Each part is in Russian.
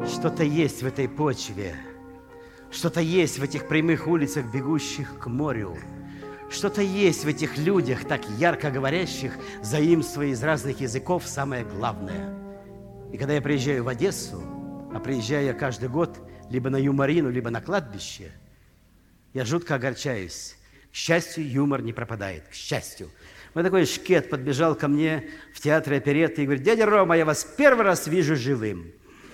Что-то есть в этой почве, что-то есть в этих прямых улицах, бегущих к морю. Что-то есть в этих людях, так ярко говорящих, заимствуя из разных языков самое главное. И когда я приезжаю в Одессу, а приезжаю я каждый год либо на юморину, либо на кладбище, я жутко огорчаюсь. К счастью, юмор не пропадает, к счастью. Вот такой шкет подбежал ко мне в театре оперетты и говорит: дядя Рома, я вас первый раз вижу живым.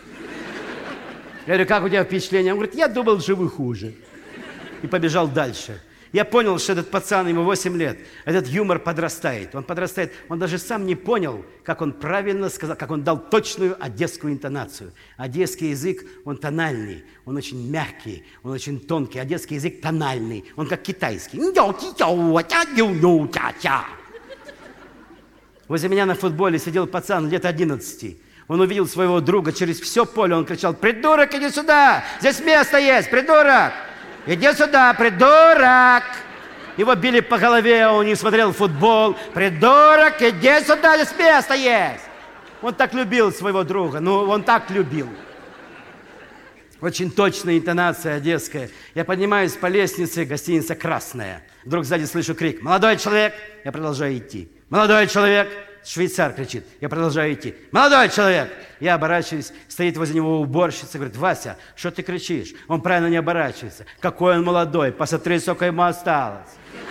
Я говорю: как у тебя впечатление? Он говорит: я думал, живу хуже. И побежал дальше. Я понял, что этот пацан, ему 8 лет, этот юмор подрастает. Он подрастает, он даже сам не понял, как он правильно сказал, как он дал точную одесскую интонацию. Одесский язык, он тональный, он очень мягкий, он очень тонкий. Одесский язык тональный, он как китайский. Возле меня на футболе сидел пацан лет 11. Он увидел своего друга через все поле, он кричал: придурок, иди сюда, здесь место есть, придурок! Иди сюда, придурок! Его били по голове, он не смотрел футбол. Придурок, иди сюда, здесь место есть! Он так любил своего друга, он так любил. Очень точная интонация одесская. Я поднимаюсь по лестнице, гостиница «Красная». Вдруг сзади слышу крик: молодой человек! Я продолжаю идти. Молодой человек! Швейцар кричит. Я продолжаю идти. Молодой человек! Я оборачиваюсь, стоит возле него уборщица, говорит: Вася, что ты кричишь? Он правильно не оборачивается. Какой он молодой, посмотри, сколько ему осталось.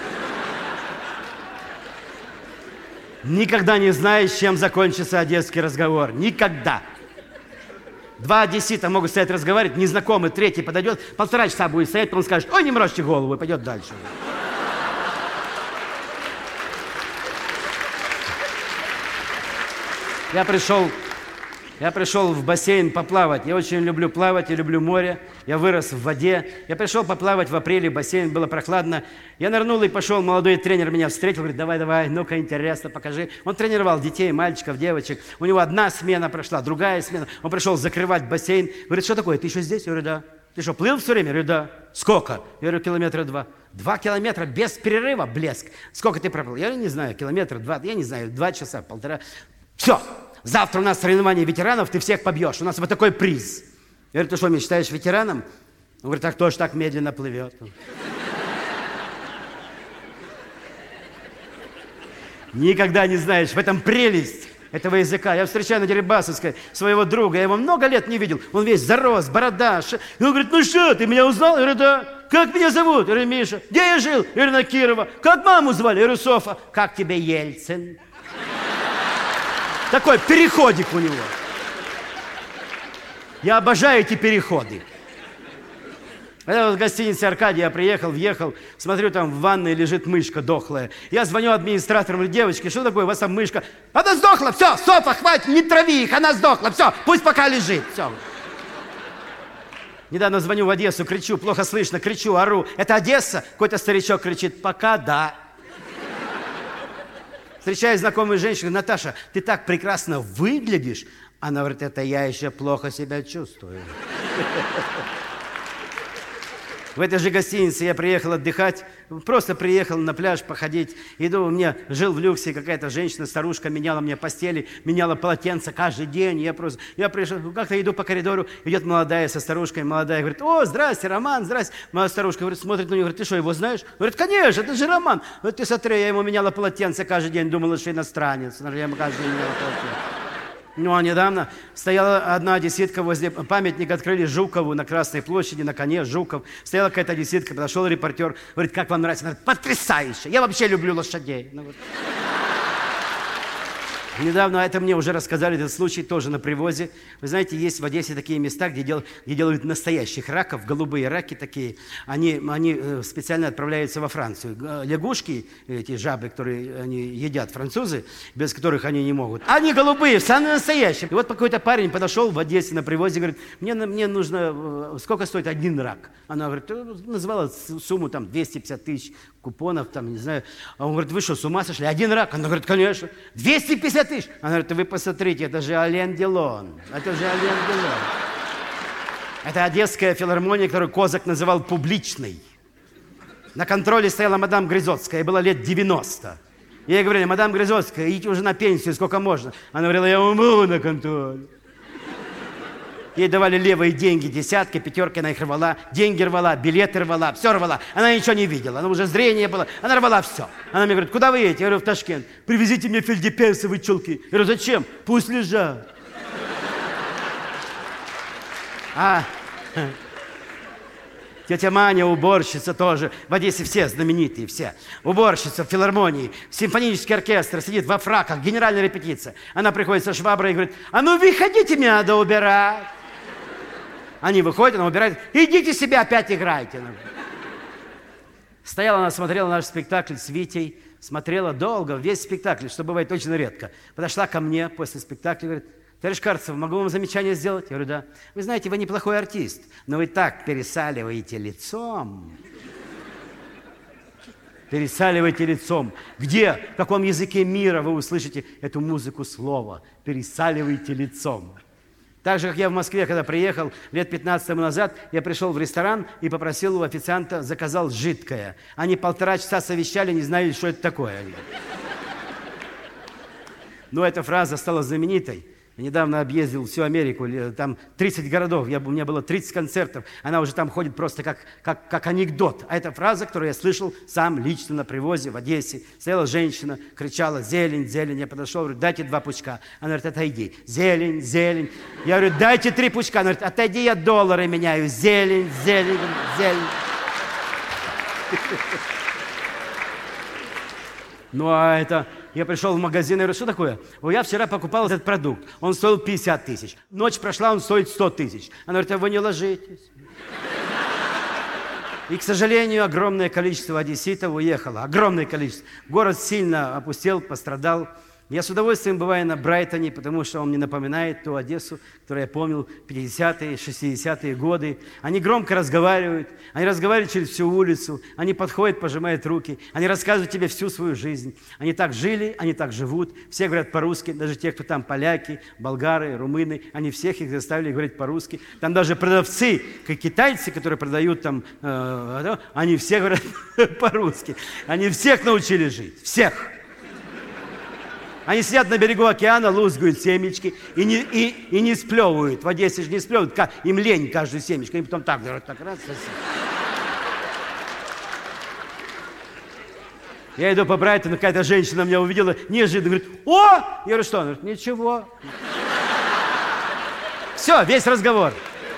Никогда не знаешь, чем закончится одесский разговор. Никогда. Два одессита могут стоять разговаривать, незнакомый, третий подойдет, 1,5 часа будет стоять, потом скажет: ой, не морочьте голову, и пойдет дальше. Я пришел в бассейн поплавать. Я очень люблю плавать, я люблю море. Я вырос в воде. Я пришел поплавать в апреле, бассейн, было прохладно. Я нырнул и пошел. Молодой тренер меня встретил, говорит: давай, ну-ка, интересно, покажи. Он тренировал детей, мальчиков, девочек. У него одна смена прошла, другая смена. Он пришел закрывать бассейн. Говорит: что такое, ты еще здесь? Я говорю: да. Ты что, плыл все время? Я говорю: да. Сколько? Я говорю: километра 2. 2 километра без перерыва, блеск. Сколько ты проплыл? Я не знаю, километра 2, я не знаю, 2 часа, 1,5. Все, завтра у нас соревнование ветеранов, ты всех побьешь. У нас вот такой приз. Я говорю: ты что, мечтаешь ветераном? Он говорит: так кто ж так медленно плывет? Никогда не знаешь, в этом прелесть этого языка. Я встречаю на Дерибасовской своего друга, я его много лет не видел. Он весь зарос, борода. И он говорит: ну что, ты меня узнал? Я говорю: да. Как меня зовут? Я говорю: Миша. Где я жил? Я говорю: на Кирова. Как маму звали? Я говорю: Софа. Как тебя, Ельцин? Такой переходик у него. Я обожаю эти переходы. Когда в гостинице «Аркадия» я приехал, въехал, смотрю, там в ванной лежит мышка дохлая. Я звоню администратору, говорю: девочки, что такое, у вас там мышка? Она сдохла, все, Софа, хватит, не трави их, она сдохла, все, пусть пока лежит, все. Недавно звоню в Одессу, кричу, плохо слышно, кричу, ору. Это Одесса? Какой-то старичок кричит: пока да. Встречаю знакомую женщину: Наташа, ты так прекрасно выглядишь. Она говорит: это я еще плохо себя чувствую. В этой же гостинице я приехал отдыхать, просто приехал на пляж походить. Иду, у меня жил в люксе какая-то женщина, старушка, меняла мне постели, меняла полотенца каждый день. Я пришел, как-то иду по коридору, идет молодая со старушкой, молодая говорит: о, здрасте, Роман, здрасте. Моя старушка говорит, смотрит на нее, говорит: ты что, его знаешь? Говорит: конечно, это же Роман. Вот ты смотри, я ему меняла полотенце каждый день, думала, что иностранец. Я ему каждый день меняла полотенце. Ну, а недавно стояла одна одесситка возле памятника, открыли Жукову на Красной площади, на коне Жуков. Стояла какая-то одесситка, подошел репортер, говорит: как вам нравится? Она говорит: потрясающе, я вообще люблю лошадей. Ну, вот. Недавно, это мне уже рассказали, этот случай тоже на привозе. Вы знаете, есть в Одессе такие места, где делают настоящих раков, голубые раки такие. Они специально отправляются во Францию. Лягушки, эти жабы, которые они едят, французы, без которых они не могут. Они голубые, самые настоящие. И вот какой-то парень подошел в Одессе на привозе, говорит: мне нужно, сколько стоит один рак? Она говорит, назвала сумму там 250 тысяч купонов, там, не знаю. А он говорит: вы что, с ума сошли? Один рак? Она говорит: конечно. 250 тысяч. Она говорит: вы посмотрите, это же Ален Делон. Это же Ален Делон. Это Одесская филармония, которую Козак называл публичной. На контроле стояла мадам Гризотская, ей было лет 90. Ей говорили: мадам Гризотская, идите уже на пенсию, сколько можно. Она говорила: я умру на контроле. Ей давали левые деньги, десятки, пятерки, она их рвала, деньги рвала, билеты рвала, все рвала. Она ничего не видела, она уже зрение было, она рвала все. Она мне говорит, куда вы едете? Я говорю, в Ташкент. Привезите мне фельдепесовые чулки. Я говорю, зачем? Пусть лежат. Тетя Маня, уборщица тоже. В Одессе все знаменитые, все. Уборщица в филармонии, симфонический оркестр, сидит во фраках, генеральная репетиция. Она приходит со шваброй и говорит, а ну выходите, мне надо убирать. Они выходят, она убирает, идите себе опять играйте. Стояла она, смотрела наш спектакль с Витей, смотрела долго, весь спектакль, что бывает очень редко. Подошла ко мне после спектакля и говорит, товарищ Карцев, могу вам замечание сделать? Я говорю, да. Вы знаете, вы неплохой артист, но вы так пересаливаете лицом. Пересаливаете лицом. Где, в каком языке мира вы услышите эту музыку слова? Пересаливаете лицом. Так же, как я в Москве, когда приехал лет 15 тому назад, я пришел в ресторан и попросил у официанта, заказал жидкое. Они 1,5 часа совещали, не знали, что это такое. Но эта фраза стала знаменитой. Я недавно объездил всю Америку, там 30 городов, у меня было 30 концертов. Она уже там ходит просто как анекдот. А эта фраза, которую я слышал сам лично на привозе в Одессе. Стояла женщина, кричала «зелень, зелень». Я подошел, говорю, дайте 2 пучка. Она говорит, отойди. Зелень, зелень. Я говорю, дайте 3 пучка. Она говорит, отойди, я доллары меняю. Зелень, зелень, зелень. Ну а это... Я пришел в магазин и говорю, что такое? Я вчера покупал этот продукт, он стоил 50 тысяч. Ночь прошла, он стоит 100 тысяч. Она говорит, а вы не ложитесь. И, к сожалению, огромное количество одесситов уехало. Огромное количество. Город сильно опустел, пострадал. Я с удовольствием бываю на Брайтоне, потому что он мне напоминает ту Одессу, которую я помнил в 50-е, 60-е годы. Они громко разговаривают, они разговаривают через всю улицу, они подходят, пожимают руки, они рассказывают тебе всю свою жизнь. Они так жили, они так живут, все говорят по-русски, даже те, кто там поляки, болгары, румыны, они всех их заставили говорить по-русски. Там даже продавцы, как китайцы, которые продают там, они все говорят по-русски. Они всех научили жить, всех. Они сидят на берегу океана, лузгают семечки и не сплевывают. В Одессе же не сплевывают, им лень каждую семечку. Они потом так раз. Я иду по Брайтону, какая-то женщина меня увидела, неожиданно говорит, о! Я говорю, что? Она говорит, ничего. Все, весь разговор.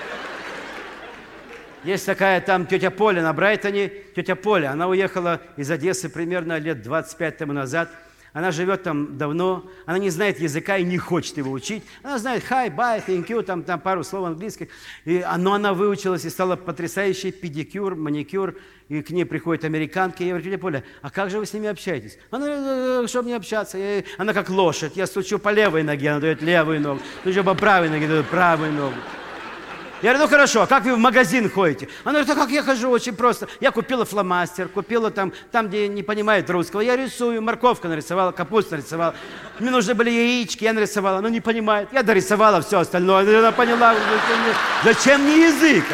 Есть такая там тетя Поля на Брайтоне. Тетя Поля, она уехала из Одессы примерно лет 25 тому назад. Она живет там давно, она не знает языка и не хочет его учить. Она знает hi, bye, thank you, там пару слов английских. Но она выучилась и стала потрясающей педикюр, маникюр. И к ней приходят американки. Я говорю, тетя Поля, а как же вы с ними общаетесь? Она говорит, чтобы не общаться. Она как лошадь. Я стучу по левой ноге, она дает левую ногу. Стучу по правой ноге, дает правую ногу. Я говорю, ну хорошо, а как вы в магазин ходите? Она говорит, а как я хожу? Очень просто. Я купила фломастер, купила там, где не понимают русского. Я рисую, морковку нарисовала, капусту нарисовала. Мне нужны были яички, я нарисовала. Она не понимает. Я дорисовала все остальное. Она поняла, зачем мне язык?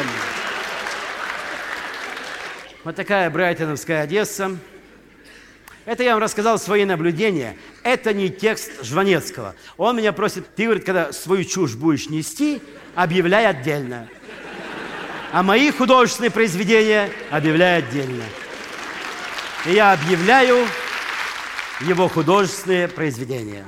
Вот такая брайтоновская Одесса. Это я вам рассказал свои наблюдения. Это не текст Жванецкого. Он меня просит, ты, говорит, когда свою чушь будешь нести, объявляй отдельно. А мои художественные произведения объявляй отдельно. И я объявляю его художественные произведения.